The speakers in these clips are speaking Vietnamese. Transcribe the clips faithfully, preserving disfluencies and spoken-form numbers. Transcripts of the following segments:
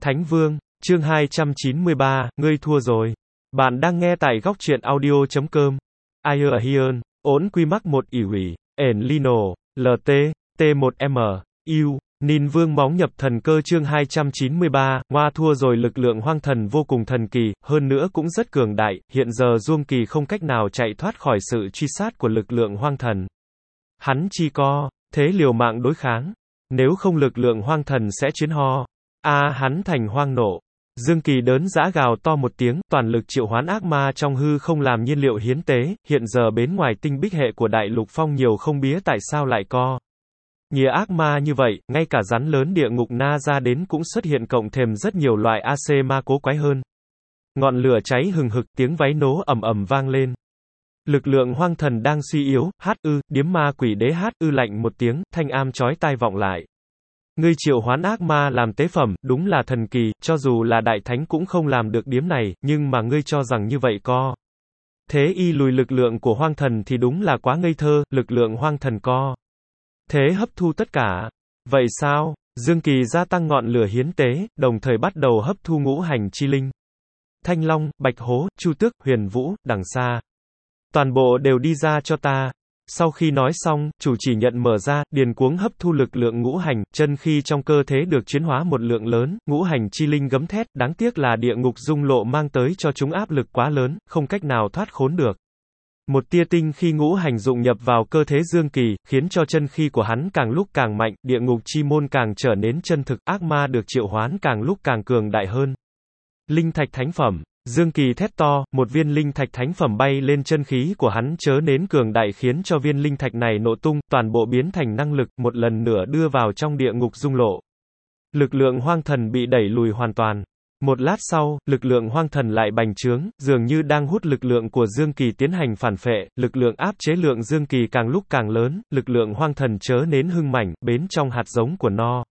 Thánh Vương, chương hai trăm chín mươi ba, ngươi thua rồi. Bạn đang nghe tại góc truyện audio.com. Ai ở Hiên, ổn quy mắc một ỉ hủy, ển lino, lt, t một m, u, Ninh Vương móng nhập thần cơ chương hai trăm chín mươi ba, Ngoa thua rồi lực lượng hoang thần vô cùng thần kỳ, hơn nữa cũng rất cường đại, hiện giờ Duông Kỳ không cách nào chạy thoát khỏi sự truy sát của lực lượng hoang thần. Hắn chi có, thế liều mạng đối kháng, nếu không lực lượng hoang thần sẽ chiến ho. A à, hắn thành hoang nộ. Dương Kỳ đớn dã gào to một tiếng, toàn lực triệu hoán ác ma trong hư không làm nhiên liệu hiến tế, hiện giờ bến ngoài tinh bích hệ của đại lục phong nhiều không biết tại sao lại co. Nhiều ác ma như vậy, ngay cả rắn lớn địa ngục na ra đến cũng xuất hiện cộng thêm rất nhiều loại a xê ma cố quái hơn. Ngọn lửa cháy hừng hực, tiếng váy nố ầm ầm vang lên. Lực lượng hoang thần đang suy yếu, hát ư, điếm ma quỷ đế hát ư lạnh một tiếng, thanh am chói tai vọng lại. Ngươi triệu hoán ác ma làm tế phẩm, đúng là thần kỳ, cho dù là đại thánh cũng không làm được điếm này, nhưng mà ngươi cho rằng như vậy co. Thế y lùi lực lượng của hoang thần thì đúng là quá ngây thơ, lực lượng hoang thần co. Thế hấp thu tất cả. Vậy sao? Dương Kỳ gia tăng ngọn lửa hiến tế, đồng thời bắt đầu hấp thu ngũ hành chi linh. Thanh Long, Bạch Hố, Chu Tước, Huyền Vũ, đằng xa. Toàn bộ đều đi ra cho ta. Sau khi nói xong, chủ chỉ nhận mở ra, điền cuống hấp thu lực lượng ngũ hành, chân khi trong cơ thể được chuyển hóa một lượng lớn, ngũ hành chi linh gấm thét, đáng tiếc là địa ngục dung lộ mang tới cho chúng áp lực quá lớn, không cách nào thoát khốn được. Một tia tinh khi ngũ hành dụng nhập vào cơ thể Dương Kỳ, khiến cho chân khi của hắn càng lúc càng mạnh, địa ngục chi môn càng trở nên chân thực, ác ma được triệu hoán càng lúc càng cường đại hơn. Linh thạch thánh phẩm. Dương Kỳ thét to, một viên linh thạch thánh phẩm bay lên chân khí của hắn chớ nến cường đại khiến cho viên linh thạch này nổ tung, toàn bộ biến thành năng lực, một lần nữa đưa vào trong địa ngục dung lộ. Lực lượng hoang thần bị đẩy lùi hoàn toàn. Một lát sau, lực lượng hoang thần lại bành trướng, dường như đang hút lực lượng của Dương Kỳ tiến hành phản phệ, lực lượng áp chế lượng Dương Kỳ càng lúc càng lớn, lực lượng hoang thần chớ nến hưng mảnh, bến trong hạt giống của no.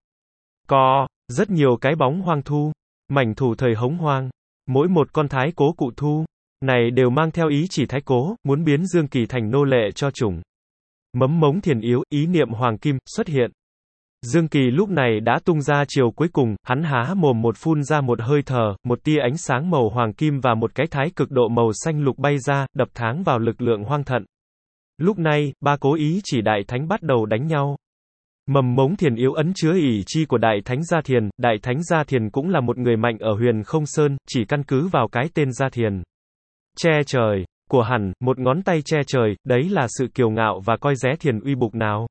Co, rất nhiều cái bóng hoang thu, mảnh thủ thời hống hoang. Mỗi một con thái cố cụ thu này đều mang theo ý chỉ thái cố, muốn biến Dương Kỳ thành nô lệ cho chủng. Mấm mống thiền yếu, ý niệm hoàng kim, xuất hiện. Dương Kỳ lúc này đã tung ra chiều cuối cùng, hắn há mồm một phun ra một hơi thở, một tia ánh sáng màu hoàng kim và một cái thái cực độ màu xanh lục bay ra, đập tháng vào lực lượng hoang thận. Lúc này, ba cố ý chỉ đại thánh bắt đầu đánh nhau. Mầm mống thiền yếu ấn chứa ỷ chi của Đại Thánh Gia Thiền, Đại Thánh Gia Thiền cũng là một người mạnh ở Huyền Không Sơn, chỉ căn cứ vào cái tên Gia Thiền. Che trời, của hẳn, một ngón tay che trời, đấy là sự kiêu ngạo và coi rẻ thiền uy bục nào.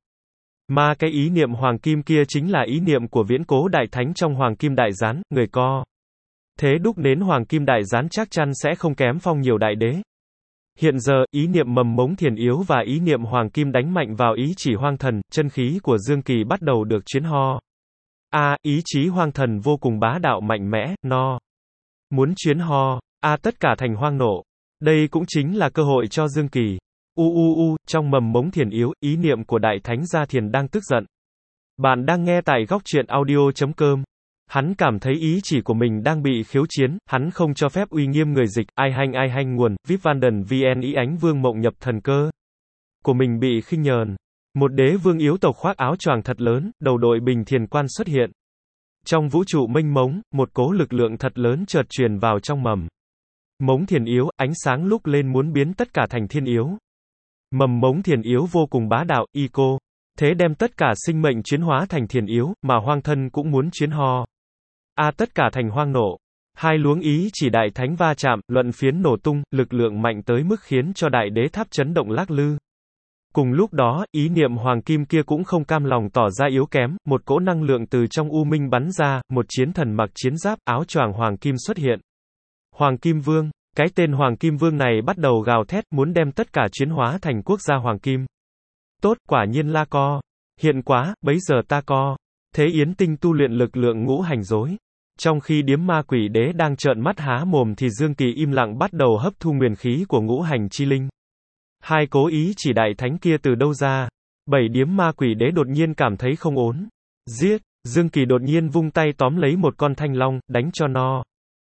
Mà cái ý niệm hoàng kim kia chính là ý niệm của viễn cố Đại Thánh trong Hoàng Kim Đại Gián, người co. Thế đúc nến Hoàng Kim Đại Gián chắc chắn sẽ không kém phong nhiều đại đế. Hiện giờ, ý niệm mầm mống thiền yếu và ý niệm hoàng kim đánh mạnh vào ý chỉ hoang thần, chân khí của Dương Kỳ bắt đầu được chuyến ho. A, à, ý chí hoang thần vô cùng bá đạo mạnh mẽ, no. Muốn chuyến ho, A à, tất cả thành hoang nộ. Đây cũng chính là cơ hội cho Dương Kỳ. U u u, trong mầm mống thiền yếu, ý niệm của Đại Thánh Gia Thiền đang tức giận. Bạn đang nghe tại góc truyện audio.com. Hắn cảm thấy ý chỉ của mình đang bị khiếu chiến, hắn không cho phép uy nghiêm người dịch, ai hanh ai hanh nguồn, vê i pê Vanden vê en ý ánh vương mộng nhập thần cơ của mình bị khinh nhờn. Một đế vương yếu tộc khoác áo choàng thật lớn, đầu đội bình thiền quan xuất hiện. Trong vũ trụ mênh mông, một cố lực lượng thật lớn chợt truyền vào trong mầm mống thiền yếu, ánh sáng lúc lên muốn biến tất cả thành thiên yếu. Mầm mống thiền yếu vô cùng bá đạo, eco. Thế đem tất cả sinh mệnh chuyển hóa thành thiền yếu, mà hoang thân cũng muốn chuyến ho. A à, tất cả thành hoang nộ. Hai luống ý chỉ đại thánh va chạm, luận phiến nổ tung, lực lượng mạnh tới mức khiến cho đại đế tháp chấn động lắc lư. Cùng lúc đó, ý niệm hoàng kim kia cũng không cam lòng tỏ ra yếu kém, một cỗ năng lượng từ trong u minh bắn ra, một chiến thần mặc chiến giáp, áo choàng hoàng kim xuất hiện. Hoàng Kim Vương, cái tên Hoàng Kim Vương này bắt đầu gào thét, muốn đem tất cả chuyển hóa thành quốc gia hoàng kim. Tốt, quả nhiên la co. Hiện quá, bấy giờ ta co. Thế Yến Tinh tu luyện lực lượng ngũ hành rối. Trong khi điếm ma quỷ đế đang trợn mắt há mồm thì Dương Kỳ im lặng bắt đầu hấp thu nguyên khí của ngũ hành chi linh. Hai cố ý chỉ đại thánh kia từ đâu ra? Bảy điếm ma quỷ đế đột nhiên cảm thấy không ổn. Giết! Dương Kỳ đột nhiên vung tay tóm lấy một con thanh long, đánh cho no.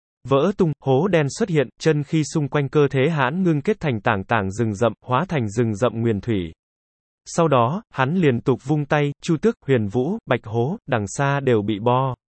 Vỡ tung, hố đen xuất hiện, chân khi xung quanh cơ thể hãn ngưng kết thành tảng tảng rừng rậm, hóa thành rừng rậm nguyên thủy. Sau đó, hắn liên tục vung tay, Chu Tước, Huyền Vũ, Bạch Hố, đằng xa đều bị bo.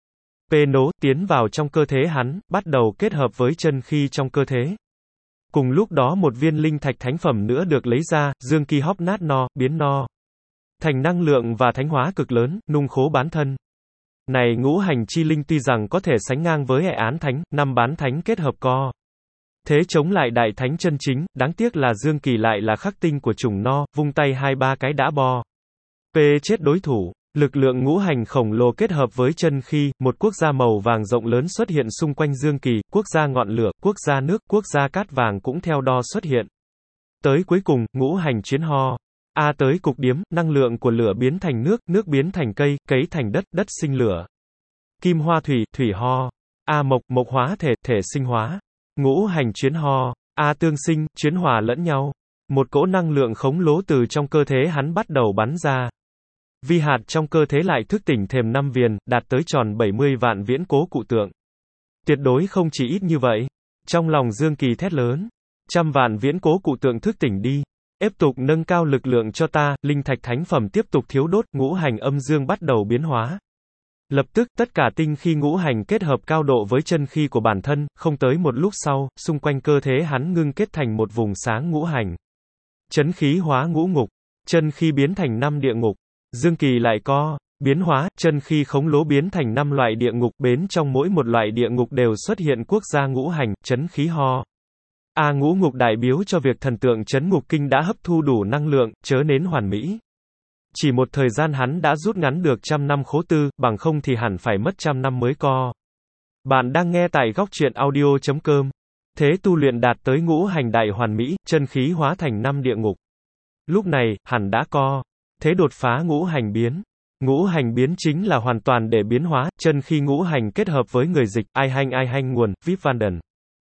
P nố, tiến vào trong cơ thể hắn, bắt đầu kết hợp với chân khí trong cơ thể. Cùng lúc đó một viên linh thạch thánh phẩm nữa được lấy ra, dương kỳ hóc nát no, biến no thành năng lượng và thánh hóa cực lớn, nung khố bán thân. Này ngũ hành chi linh tuy rằng có thể sánh ngang với hệ án thánh, năm bán thánh kết hợp co. Thế chống lại đại thánh chân chính, đáng tiếc là Dương Kỳ lại là khắc tinh của chủng no, vung tay hai ba cái đã bo. P chết đối thủ. Lực lượng ngũ hành khổng lồ kết hợp với chân khí, một quốc gia màu vàng rộng lớn xuất hiện xung quanh Dương Kỳ, quốc gia ngọn lửa, quốc gia nước, quốc gia cát vàng cũng theo đo xuất hiện. Tới cuối cùng, ngũ hành chiến ho. A tới cục điếm, năng lượng của lửa biến thành nước, nước biến thành cây, cấy thành đất, đất sinh lửa. Kim hoa thủy, thủy ho. A mộc, mộc hóa thể, thể sinh hóa. Ngũ hành chiến ho. A tương sinh, chiến hòa lẫn nhau. Một cỗ năng lượng khổng lồ từ trong cơ thể hắn bắt đầu bắn ra. Vi hạt trong cơ thể lại thức tỉnh thềm năm viền, đạt tới tròn bảy mươi vạn viễn cố cụ tượng. Tuyệt đối không chỉ ít như vậy. Trong lòng Dương Kỳ thét lớn. Trăm vạn viễn cố cụ tượng thức tỉnh đi. Tiếp tục nâng cao lực lượng cho ta, linh thạch thánh phẩm tiếp tục thiếu đốt, ngũ hành âm dương bắt đầu biến hóa. Lập tức, tất cả tinh khí ngũ hành kết hợp cao độ với chân khí của bản thân, không tới một lúc sau, xung quanh cơ thể hắn ngưng kết thành một vùng sáng ngũ hành. Chấn khí hóa ngũ ngục, chân khí biến thành năm địa ngục. Dương Kỳ lại co, biến hóa, chân khí khống lố biến thành năm loại địa ngục, bên trong mỗi một loại địa ngục đều xuất hiện quốc gia ngũ hành, chấn khí ho. A ngũ ngục đại biếu cho việc thần tượng chấn ngục kinh đã hấp thu đủ năng lượng, chớ nến hoàn mỹ. Chỉ một thời gian hắn đã rút ngắn được trăm năm khố tư, bằng không thì hẳn phải mất trăm năm mới co. Bạn đang nghe tại góc truyện audio chấm com. Thế tu luyện đạt tới ngũ hành đại hoàn mỹ, chân khí hóa thành năm địa ngục. Lúc này, hẳn đã co. Thế đột phá ngũ hành biến. Ngũ hành biến chính là hoàn toàn để biến hóa, chân khí ngũ hành kết hợp với người dịch, ai hanh ai hanh nguồn, vê i pê Vanden.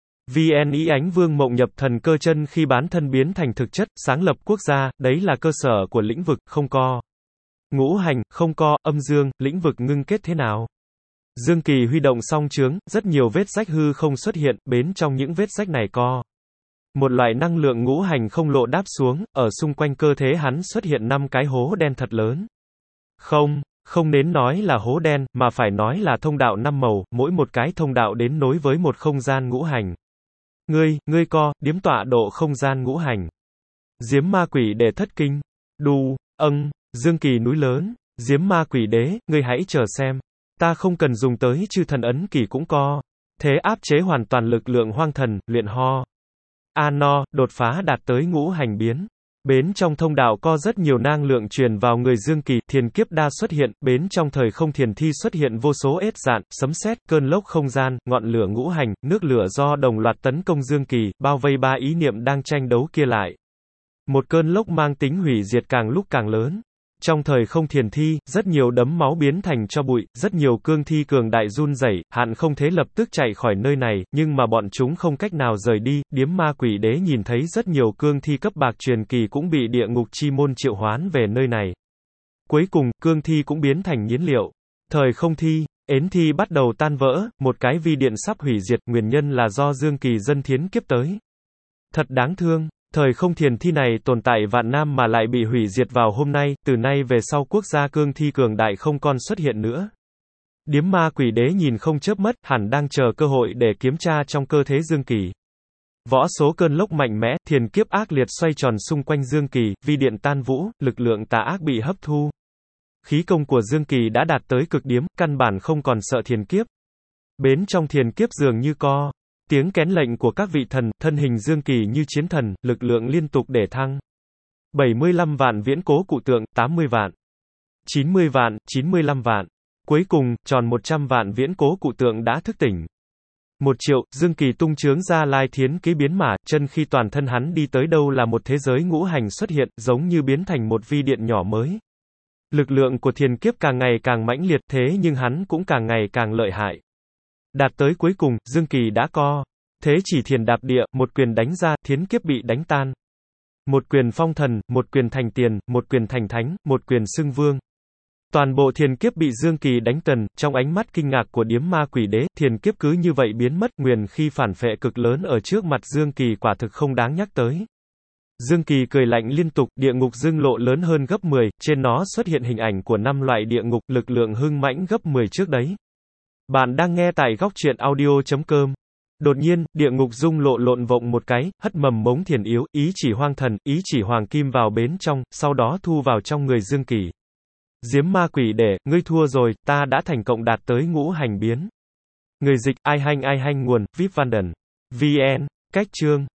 vê en ý ánh vương mộng nhập thần cơ chân khi bán thân biến thành thực chất, sáng lập quốc gia, đấy là cơ sở của lĩnh vực, không co. Ngũ hành, không co, âm dương, lĩnh vực ngưng kết thế nào? Dương Kỳ huy động song chướng, rất nhiều vết rách hư không xuất hiện, bên trong những vết rách này co. Một loại năng lượng ngũ hành không lộ đáp xuống, ở xung quanh cơ thể hắn xuất hiện năm cái hố đen thật lớn. Không, không đến nói là hố đen, mà phải nói là thông đạo năm màu, mỗi một cái thông đạo đến nối với một không gian ngũ hành. Ngươi, ngươi co, điếm tọa độ không gian ngũ hành. Diếm ma quỷ để thất kinh. Đù, âng, Dương Kỳ núi lớn. Diếm ma quỷ đế, ngươi hãy chờ xem. Ta không cần dùng tới chư thần ấn kỳ cũng co. Thế áp chế hoàn toàn lực lượng hoang thần, luyện ho. A no, đột phá đạt tới ngũ hành biến. Bên trong thông đạo co rất nhiều năng lượng truyền vào người Dương Kỳ, thiền kiếp đa xuất hiện, bên trong thời không thiền thi xuất hiện vô số ết dạn, sấm sét, cơn lốc không gian, ngọn lửa ngũ hành, nước lửa do đồng loạt tấn công Dương Kỳ, bao vây ba ý niệm đang tranh đấu kia lại. Một cơn lốc mang tính hủy diệt càng lúc càng lớn. Trong thời không thiền thi, rất nhiều đấm máu biến thành cho bụi, rất nhiều cương thi cường đại run rẩy, hạn không thể lập tức chạy khỏi nơi này, nhưng mà bọn chúng không cách nào rời đi, điếm ma quỷ đế nhìn thấy rất nhiều cương thi cấp bạc truyền kỳ cũng bị địa ngục chi môn triệu hoán về nơi này. Cuối cùng, cương thi cũng biến thành nhiên liệu. Thời không thi, ến thi bắt đầu tan vỡ, một cái vi điện sắp hủy diệt, nguyên nhân là do Dương Kỳ dân thiến kiếp tới. Thật đáng thương. Thời không thiền thi này tồn tại vạn năm mà lại bị hủy diệt vào hôm nay, từ nay về sau quốc gia cương thi cường đại không còn xuất hiện nữa. Điếm ma quỷ đế nhìn không chớp mắt, hẳn đang chờ cơ hội để kiểm tra trong cơ thể Dương Kỳ. Võ số cơn lốc mạnh mẽ, thiền kiếp ác liệt xoay tròn xung quanh Dương Kỳ, vi điện tan vũ, lực lượng tà ác bị hấp thu. Khí công của Dương Kỳ đã đạt tới cực điểm, căn bản không còn sợ thiền kiếp. Bên trong thiền kiếp dường như co. Tiếng kén lệnh của các vị thần, thân hình Dương Kỳ như chiến thần, lực lượng liên tục để thăng. bảy mươi lăm vạn viễn cố cụ tượng, tám mươi vạn. chín mươi vạn, chín mươi lăm vạn. Cuối cùng, tròn một trăm vạn viễn cố cụ tượng đã thức tỉnh. Một triệu, Dương Kỳ tung chướng ra lai thiến ký biến mã, chân khi toàn thân hắn đi tới đâu là một thế giới ngũ hành xuất hiện, giống như biến thành một vi điện nhỏ mới. Lực lượng của thiền kiếp càng ngày càng mãnh liệt thế nhưng hắn cũng càng ngày càng lợi hại. Đạt tới cuối cùng, Dương Kỳ đã co. Thế chỉ thiền đạp địa, một quyền đánh ra, thiến kiếp bị đánh tan. Một quyền phong thần, một quyền thành tiền, một quyền thành thánh, một quyền xưng vương. Toàn bộ thiền kiếp bị Dương Kỳ đánh tần, trong ánh mắt kinh ngạc của điếm ma quỷ đế, thiền kiếp cứ như vậy biến mất, nguyền khi phản phệ cực lớn ở trước mặt Dương Kỳ quả thực không đáng nhắc tới. Dương Kỳ cười lạnh liên tục, địa ngục dưng lộ lớn hơn gấp mười, trên nó xuất hiện hình ảnh của năm loại địa ngục, lực lượng hưng mãnh gấp mười trước đấy. Bạn đang nghe tại góc truyện audio.com. Đột nhiên, địa ngục rung lộ lộn vộng một cái, hất mầm mống thiền yếu, ý chỉ hoang thần, ý chỉ hoàng kim vào bến trong, sau đó thu vào trong người Dương Kỳ. Diếm ma quỷ để, ngươi thua rồi, ta đã thành cộng đạt tới ngũ hành biến. Người dịch, ai hanh ai hanh nguồn, vê i pê Văn Đần. vê en. Cách chương.